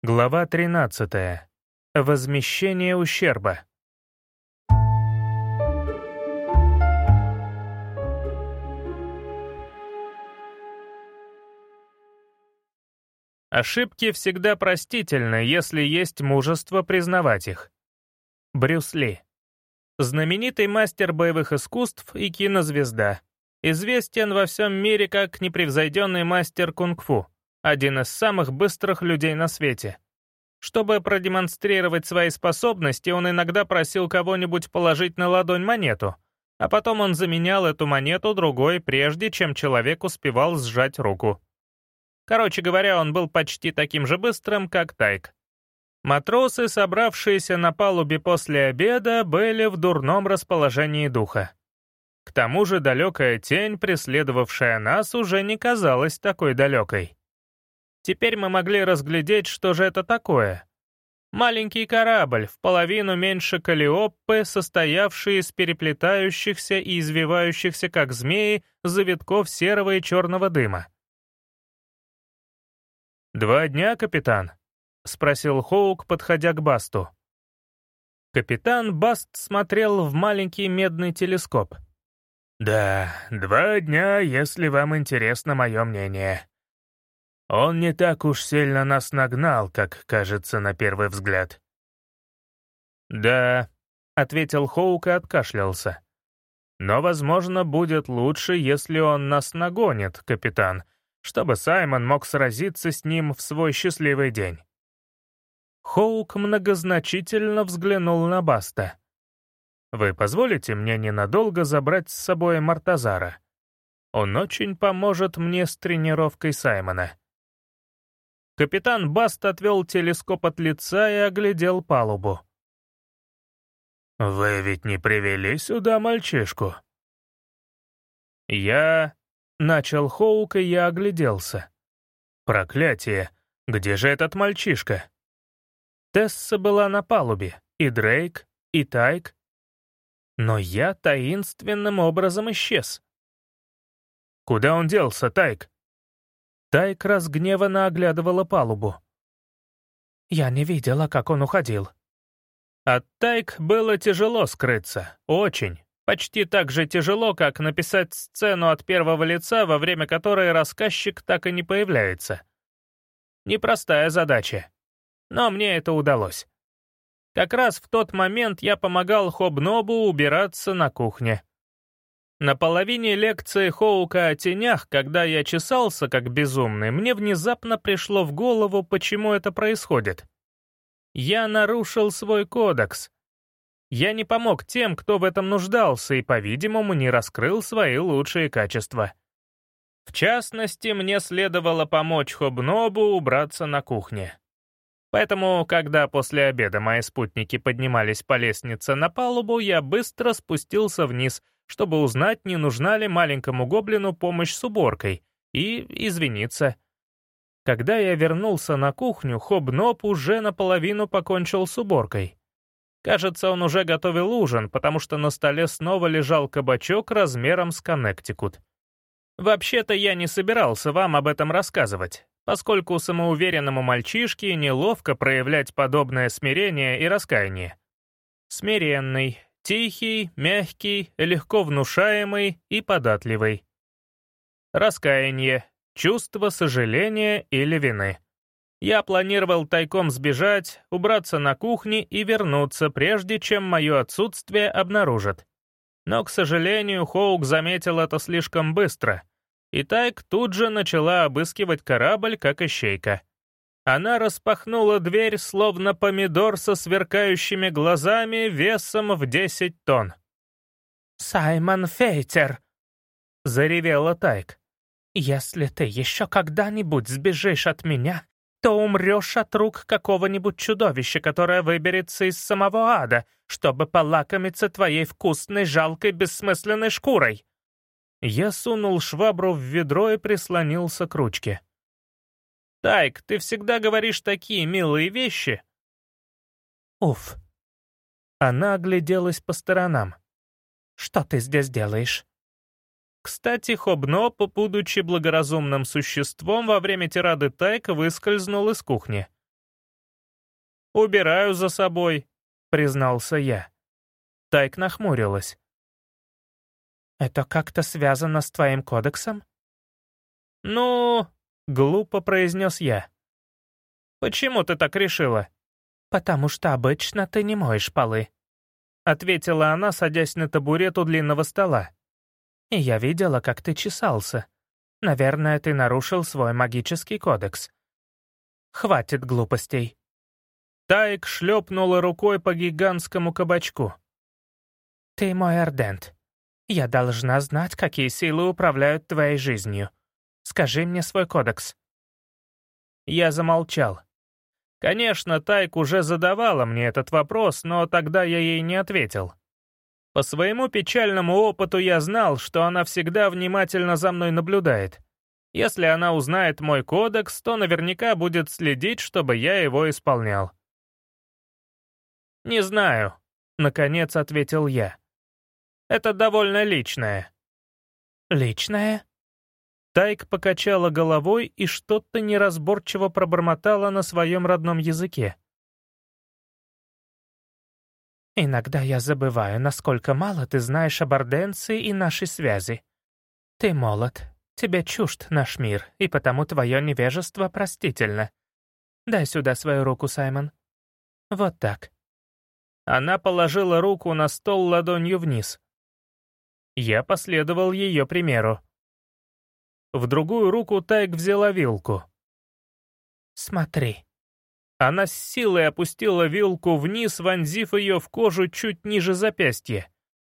Глава 13. Возмещение ущерба. Ошибки всегда простительны, если есть мужество признавать их. Брюс Ли. Знаменитый мастер боевых искусств и кинозвезда. Известен во всем мире как непревзойденный мастер кунг-фу, один из самых быстрых людей на свете. Чтобы продемонстрировать свои способности, он иногда просил кого-нибудь положить на ладонь монету, а потом он заменял эту монету другой, прежде чем человек успевал сжать руку. Короче говоря, он был почти таким же быстрым, как Тайк. Матросы, собравшиеся на палубе после обеда, были в дурном расположении духа. К тому же далекая тень, преследовавшая нас, уже не казалась такой далекой. Теперь мы могли разглядеть, что же это такое. Маленький корабль, в половину меньше Каллиоппы, состоявший из переплетающихся и извивающихся, как змеи, завитков серого и черного дыма. «2 дня, капитан?» — спросил Хоук, подходя к Басту. Капитан Баст смотрел в маленький медный телескоп. «Да, 2 дня, если вам интересно мое мнение. Он не так уж сильно нас нагнал, как кажется на первый взгляд». «Да», — ответил Хоук и откашлялся. «Но, возможно, будет лучше, если он нас нагонит, капитан, чтобы Саймон мог сразиться с ним в свой счастливый день». Хоук многозначительно взглянул на Баста. «Вы позволите мне ненадолго забрать с собой Мортазара? Он очень поможет мне с тренировкой Саймона». Капитан Баст отвел телескоп от лица и оглядел палубу. «Вы ведь не привели сюда мальчишку?» «Я...» — начал Хоук, и я огляделся. «Проклятие! Где же этот мальчишка?» Тесса была на палубе, и Дрейк, и Тайк. Но я таинственным образом исчез. «Куда он делся, Тайк?» Тайк разгневанно оглядывала палубу. «Я не видела, как он уходил». От Тайк было тяжело скрыться, очень. Почти так же тяжело, как написать сцену от первого лица, во время которой рассказчик так и не появляется. Непростая задача. Но мне это удалось. Как раз в тот момент я помогал Хобнобу убираться на кухне. На половине лекции Хоука о тенях, когда я чесался как безумный, мне внезапно пришло в голову, почему это происходит. Я нарушил свой кодекс. Я не помог тем, кто в этом нуждался, и, по-видимому, не раскрыл свои лучшие качества. В частности, мне следовало помочь Хобнобу убраться на кухне. Поэтому, когда после обеда мои спутники поднимались по лестнице на палубу, я быстро спустился вниз, чтобы узнать, не нужна ли маленькому гоблину помощь с уборкой, и извиниться. Когда я вернулся на кухню, Хобноб уже наполовину покончил с уборкой. Кажется, он уже готовил ужин, потому что на столе снова лежал кабачок размером с Коннектикут. Вообще-то я не собирался вам об этом рассказывать, поскольку самоуверенному мальчишке неловко проявлять подобное смирение и раскаяние. Смиренный, тихий, мягкий, легко внушаемый и податливый. Раскаяние, чувство сожаления или вины. Я планировал тайком сбежать, убраться на кухне и вернуться, прежде чем мое отсутствие обнаружат. Но, к сожалению, Хоук заметил это слишком быстро, и Тайк тут же начала обыскивать корабль, как ищейка. Она распахнула дверь, словно помидор со сверкающими глазами весом в 10 тонн. «Саймон Фейтер!» — заревела Тайк. «Если ты еще когда-нибудь сбежишь от меня, то умрешь от рук какого-нибудь чудовища, которое выберется из самого ада, чтобы полакомиться твоей вкусной, жалкой, бессмысленной шкурой». Я сунул швабру в ведро и прислонился к ручке. «Тайк, ты всегда говоришь такие милые вещи». «Уф». Она огляделась по сторонам. «Что ты здесь делаешь?» Кстати, Хобноб, будучи благоразумным существом, во время тирады Тайк выскользнул из кухни. «Убираю за собой», — признался я. Тайк нахмурилась. «Это как-то связано с твоим кодексом?» «Ну...» — глупо произнес я. «Почему ты так решила?» «Потому что обычно ты не моешь полы», — ответила она, садясь на табурет у длинного стола. «И я видела, как ты чесался. Наверное, ты нарушил свой магический кодекс. Хватит глупостей». Тайк шлепнула рукой по гигантскому кабачку. «Ты мой ардент. Я должна знать, какие силы управляют твоей жизнью. Скажи мне свой кодекс». Я замолчал. Конечно, Тайк уже задавала мне этот вопрос, но тогда я ей не ответил. По своему печальному опыту я знал, что она всегда внимательно за мной наблюдает. Если она узнает мой кодекс, то наверняка будет следить, чтобы я его исполнял. «Не знаю», — наконец ответил я. «Это довольно личное». «Личное?» Тайк покачала головой и что-то неразборчиво пробормотала на своем родном языке. «Иногда я забываю, насколько мало ты знаешь об Орденции и нашей связи. Ты молод, тебе чужд наш мир, и потому твое невежество простительно. Дай сюда свою руку, Саймон. Вот так». Она положила руку на стол ладонью вниз. Я последовал ее примеру. В другую руку Тайк взяла вилку. «Смотри». Она с силой опустила вилку вниз, вонзив ее в кожу чуть ниже запястья.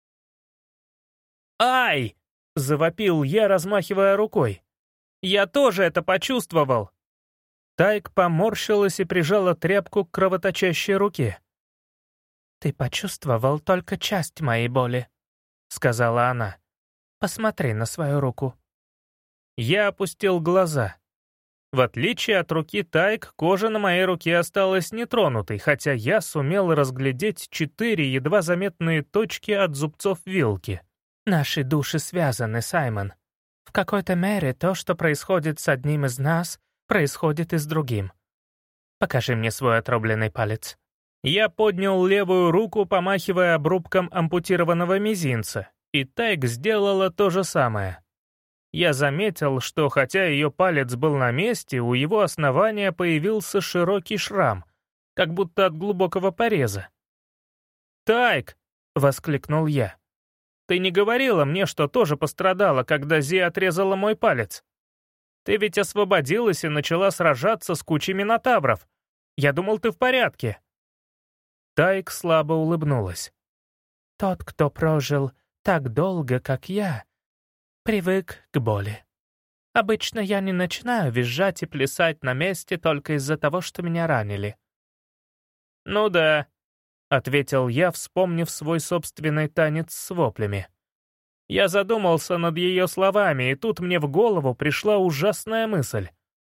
«Ай!» — завопил я, размахивая рукой. «Я тоже это почувствовал!» Тайк поморщилась и прижала тряпку к кровоточащей руке. «Ты почувствовал только часть моей боли», — сказала она. «Посмотри на свою руку». Я опустил глаза. В отличие от руки Тайк, кожа на моей руке осталась нетронутой, хотя я сумел разглядеть 4 едва заметные точки от зубцов вилки. «Наши души связаны, Саймон. В какой-то мере то, что происходит с одним из нас, происходит и с другим. Покажи мне свой отрубленный палец». Я поднял левую руку, помахивая обрубком ампутированного мизинца, и Тайк сделала то же самое. Я заметил, что хотя ее палец был на месте, у его основания появился широкий шрам, как будто от глубокого пореза. «Тайк!» — воскликнул я. «Ты не говорила мне, что тоже пострадала, когда Зи отрезала мой палец? Ты ведь освободилась и начала сражаться с кучей минотавров. Я думал, ты в порядке». Тайк слабо улыбнулась. «Тот, кто прожил так долго, как я, привык к боли. Обычно я не начинаю визжать и плясать на месте только из-за того, что меня ранили». «Ну да», — ответил я, вспомнив свой собственный танец с воплями. Я задумался над ее словами, и тут мне в голову пришла ужасная мысль.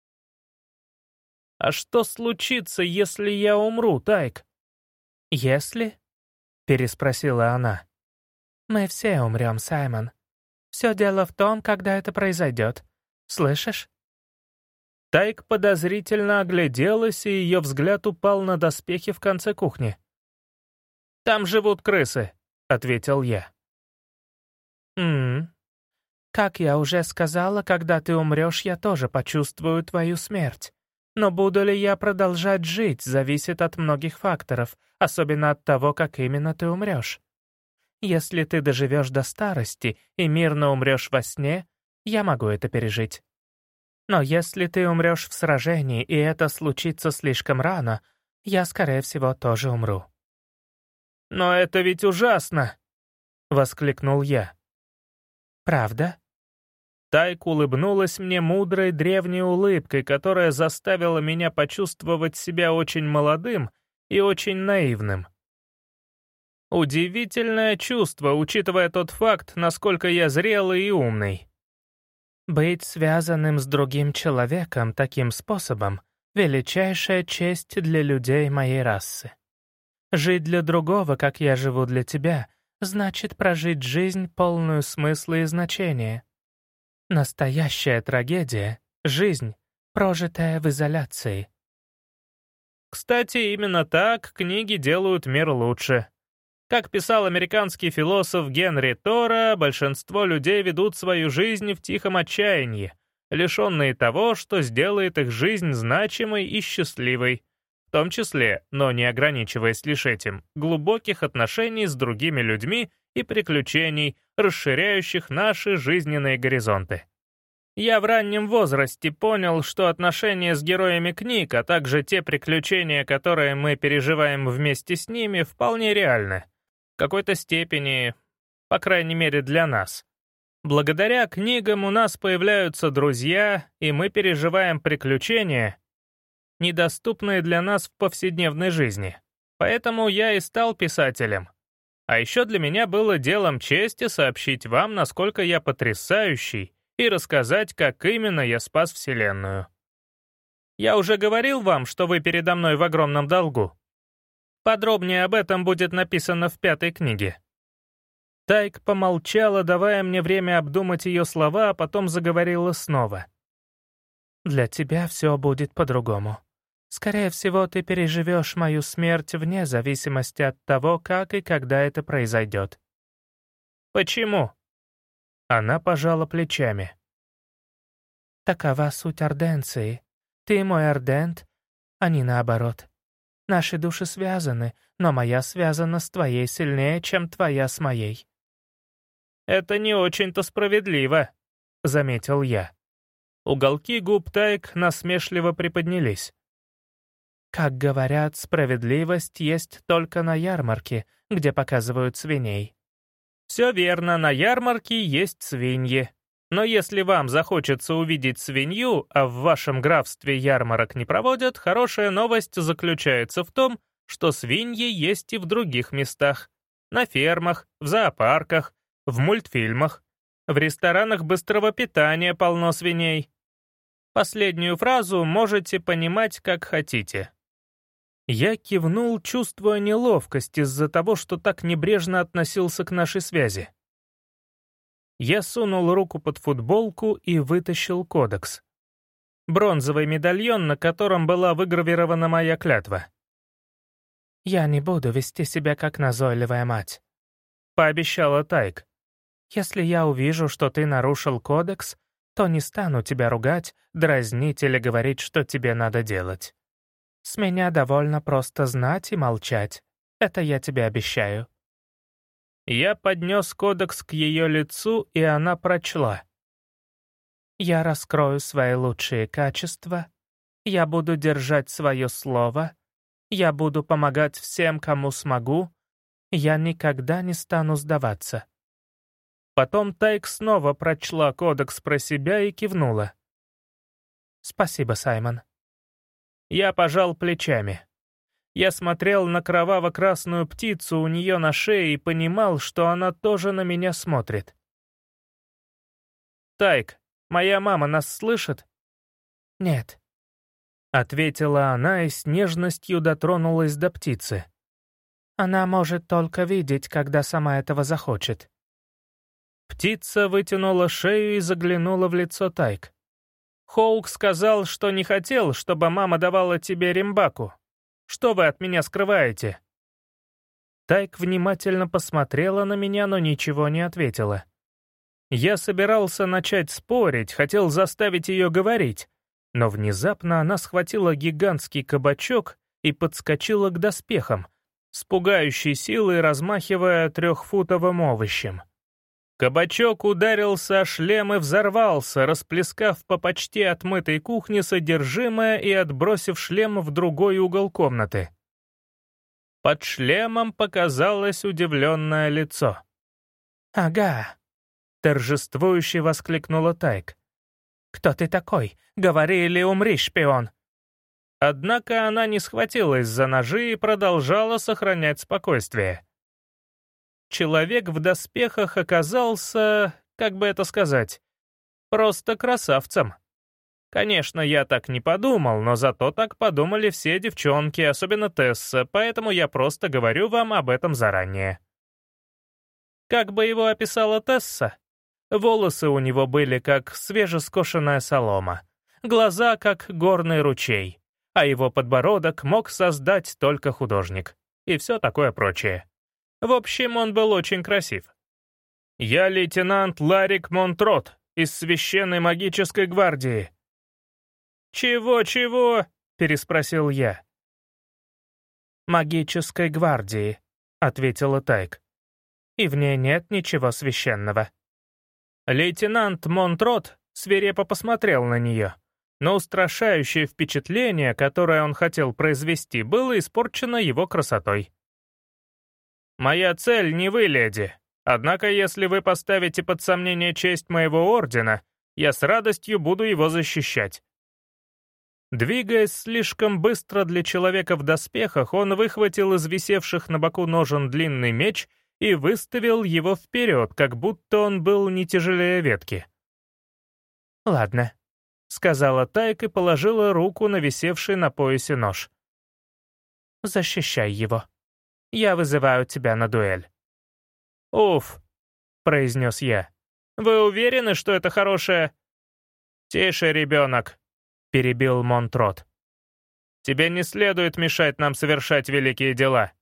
«А что случится, если я умру, Тайк?» «Если?» — переспросила она. «Мы все умрем, Саймон. Все дело в том, когда это произойдет. Слышишь?» Тайк подозрительно огляделась, и ее взгляд упал на доспехи в конце кухни. «Там живут крысы», — ответил я. Как я уже сказала, когда ты умрешь, я тоже почувствую твою смерть. Но буду ли я продолжать жить, зависит от многих факторов, особенно от того, как именно ты умрешь. Если ты доживешь до старости и мирно умрешь во сне, я могу это пережить. Но если ты умрешь в сражении, и это случится слишком рано, я, скорее всего, тоже умру». «Но это ведь ужасно!» — воскликнул я. «Правда?» Тайк улыбнулась мне мудрой древней улыбкой, которая заставила меня почувствовать себя очень молодым и очень наивным. Удивительное чувство, учитывая тот факт, насколько я зрелый и умный. «Быть связанным с другим человеком таким способом — величайшая честь для людей моей расы. Жить для другого, как я живу для тебя, значит прожить жизнь, полную смысла и значения. Настоящая трагедия — жизнь, прожитая в изоляции». Кстати, именно так книги делают мир лучше. Как писал американский философ Генри Тора, большинство людей ведут свою жизнь в тихом отчаянии, лишенные того, что сделает их жизнь значимой и счастливой, в том числе, но не ограничиваясь лишь этим, глубоких отношений с другими людьми и приключений, расширяющих наши жизненные горизонты. Я в раннем возрасте понял, что отношения с героями книг, а также те приключения, которые мы переживаем вместе с ними, вполне реальны. В какой-то степени, по крайней мере для нас. Благодаря книгам у нас появляются друзья, и мы переживаем приключения, недоступные для нас в повседневной жизни. Поэтому я и стал писателем. А еще для меня было делом чести сообщить вам, насколько я потрясающий, и рассказать, как именно я спас Вселенную. Я уже говорил вам, что вы передо мной в огромном долгу. Подробнее об этом будет написано в 5-й книге. Тайк помолчала, давая мне время обдумать ее слова, а потом заговорила снова. «Для тебя все будет по-другому. Скорее всего, ты переживешь мою смерть вне зависимости от того, как и когда это произойдет». «Почему?» Она пожала плечами. «Такова суть орденции. Ты мой ордент, а не наоборот. Наши души связаны, но моя связана с твоей сильнее, чем твоя с моей». «Это не очень-то справедливо», — заметил я. Уголки губ Тайк насмешливо приподнялись. «Как говорят, справедливость есть только на ярмарке, где показывают свиней». «Все верно, на ярмарке есть свиньи. Но если вам захочется увидеть свинью, а в вашем графстве ярмарок не проводят, хорошая новость заключается в том, что свиньи есть и в других местах. На фермах, в зоопарках, в мультфильмах, в ресторанах быстрого питания полно свиней. Последнюю фразу можете понимать, как хотите». Я кивнул, чувствуя неловкость из-за того, что так небрежно относился к нашей связи. Я сунул руку под футболку и вытащил кодекс. Бронзовый медальон, на котором была выгравирована моя клятва. «Я не буду вести себя как назойливая мать», — пообещала Тайк. «Если я увижу, что ты нарушил кодекс, то не стану тебя ругать, дразнить или говорить, что тебе надо делать. С меня довольно просто знать и молчать. Это я тебе обещаю». Я поднес кодекс к ее лицу, и она прочла. «Я раскрою свои лучшие качества. Я буду держать свое слово. Я буду помогать всем, кому смогу. Я никогда не стану сдаваться». Потом Тайк снова прочла кодекс про себя и кивнула. «Спасибо, Саймон». Я пожал плечами. Я смотрел на кроваво-красную птицу у нее на шее и понимал, что она тоже на меня смотрит. «Тайк, моя мама нас слышит?» «Нет», — ответила она и с нежностью дотронулась до птицы. «Она может только видеть, когда сама этого захочет». Птица вытянула шею и заглянула в лицо Тайк. «Хоук сказал, что не хотел, чтобы мама давала тебе римбаку. Что вы от меня скрываете?» Тайк внимательно посмотрела на меня, но ничего не ответила. Я собирался начать спорить, хотел заставить ее говорить, но внезапно она схватила гигантский кабачок и подскочила к доспехам, с пугающей силой размахивая 3-футовым овощем. Кабачок ударился о шлем и взорвался, расплескав по почти отмытой кухне содержимое и отбросив шлем в другой угол комнаты. Под шлемом показалось удивленное лицо. «Ага», — торжествующе воскликнула Тайк. «Кто ты такой? Говори или умри, шпион!» Однако она не схватилась за ножи и продолжала сохранять спокойствие. Человек в доспехах оказался, как бы это сказать, просто красавцем. Конечно, я так не подумал, но зато так подумали все девчонки, особенно Тесса, поэтому я просто говорю вам об этом заранее. Как бы его описала Тесса? Волосы у него были как свежескошенная солома, глаза как горный ручей, а его подбородок мог создать только художник. И все такое прочее. В общем, он был очень красив. «Я лейтенант Ларик Монтрот из Священной магической гвардии». «Чего?» — переспросил я. «Магической гвардии», — ответила Тайк. «И в ней нет ничего священного». Лейтенант Монтрот свирепо посмотрел на нее, но устрашающее впечатление, которое он хотел произвести, было испорчено его красотой. «Моя цель не вы, леди. Однако, если вы поставите под сомнение честь моего ордена, я с радостью буду его защищать». Двигаясь слишком быстро для человека в доспехах, он выхватил из висевших на боку ножен длинный меч и выставил его вперед, как будто он был не тяжелее ветки. «Ладно», — сказала Тайк и положила руку на висевший на поясе нож. «Защищай его. Я вызываю тебя на дуэль». «Уф», — произнес я. «Вы уверены, что это хорошее...» «Тише, ребенок», — перебил Монтрот. «Тебе не следует мешать нам совершать великие дела».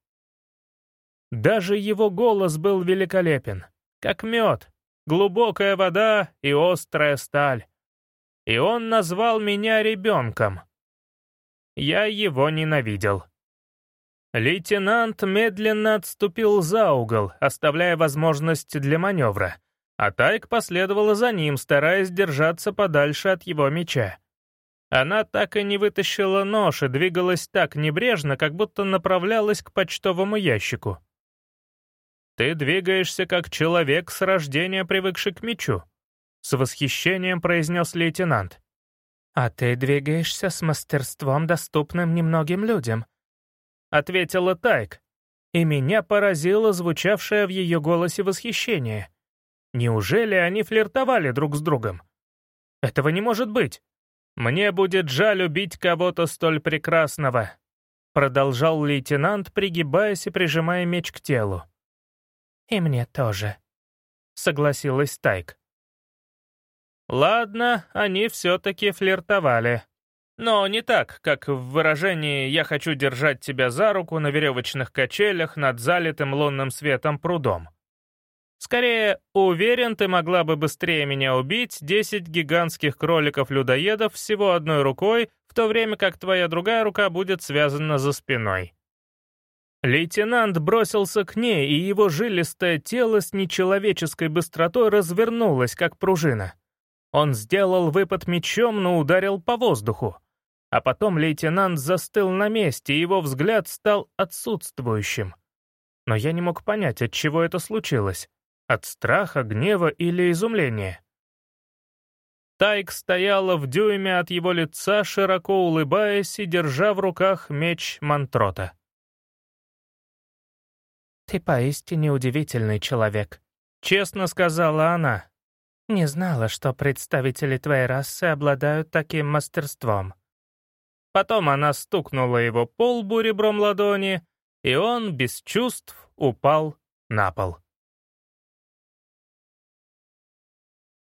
Даже его голос был великолепен, как мед, глубокая вода и острая сталь. И он назвал меня ребенком. Я его ненавидел. Лейтенант медленно отступил за угол, оставляя возможность для маневра, а Тайк последовала за ним, стараясь держаться подальше от его меча. Она так и не вытащила нож и двигалась так небрежно, как будто направлялась к почтовому ящику. «Ты двигаешься как человек с рождения, привыкший к мечу», — с восхищением произнес лейтенант. «А ты двигаешься с мастерством, доступным немногим людям», — ответила Тайк, и меня поразило звучавшее в ее голосе восхищение. Неужели они флиртовали друг с другом? Этого не может быть. «Мне будет жаль убить кого-то столь прекрасного», — продолжал лейтенант, пригибаясь и прижимая меч к телу. «И мне тоже», — согласилась Тайк. Ладно, они все-таки флиртовали. Но не так, как в выражении «я хочу держать тебя за руку» на веревочных качелях над залитым лунным светом прудом. Скорее, уверен, ты могла бы быстрее меня убить 10 гигантских кроликов-людоедов всего одной рукой, в то время как твоя другая рука будет связана за спиной. Лейтенант бросился к ней, и его жилистое тело с нечеловеческой быстротой развернулось, как пружина. Он сделал выпад мечом, но ударил по воздуху. А потом лейтенант застыл на месте, и его взгляд стал отсутствующим. Но я не мог понять, от чего это случилось. От страха, гнева или изумления. Тайк стояла в дюйме от его лица, широко улыбаясь и держа в руках меч Монтрота. «Ты поистине удивительный человек», — честно сказала она. «Не знала, что представители твоей расы обладают таким мастерством». Потом она стукнула его по лбу ребром ладони, и он без чувств упал на пол.